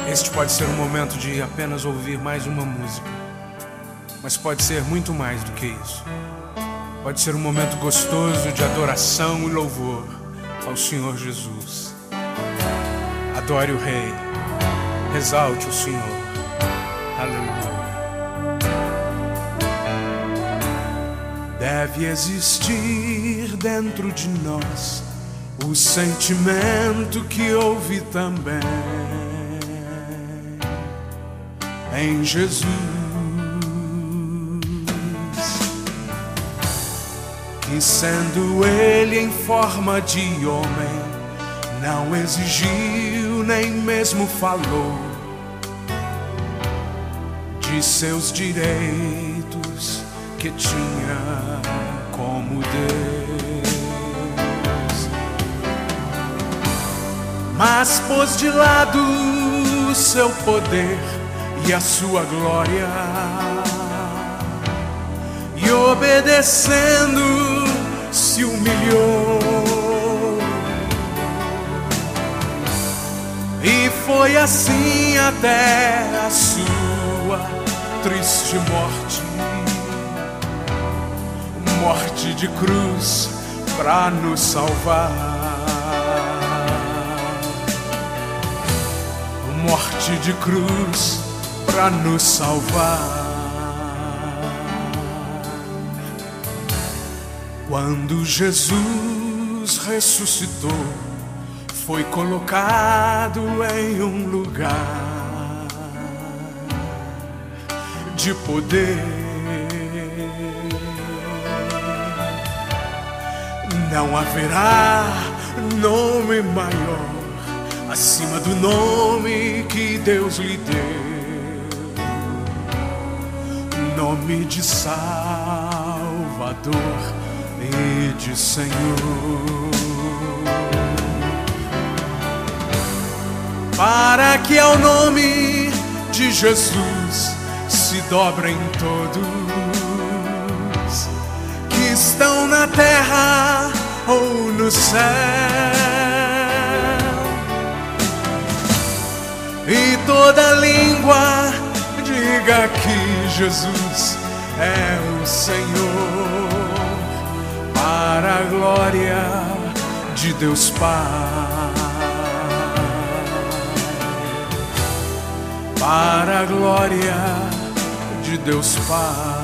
Este pode ser um momento de apenas ouvir mais uma música, mas pode ser muito mais do que isso. Pode ser um momento gostoso de adoração e louvor ao Senhor Jesus. Adore o Rei, exalte o Senhor. Aleluia. Deve existir dentro de nós o sentimento que houve também em Jesus, que sendo Ele em forma de homem, não exigiu nem mesmo falou de seus direitos que tinha como Deus, mas pôs de lado o seu poder e a sua glória, e obedecendo se humilhou, e foi assim até a sua triste morte, morte de cruz pra nos salvar, morte de cruz pra nos salvar. Quando Jesus ressuscitou, foi colocado em um lugar de poder. Não haverá nome maior acima do nome que Deus lhe deu, nome de Salvador e de Senhor, para que ao nome de Jesus se dobrem todos que estão na terra ou no céu, e toda língua diga que Jesus é o Senhor, para a glória de Deus Pai, para a glória de Deus Pai.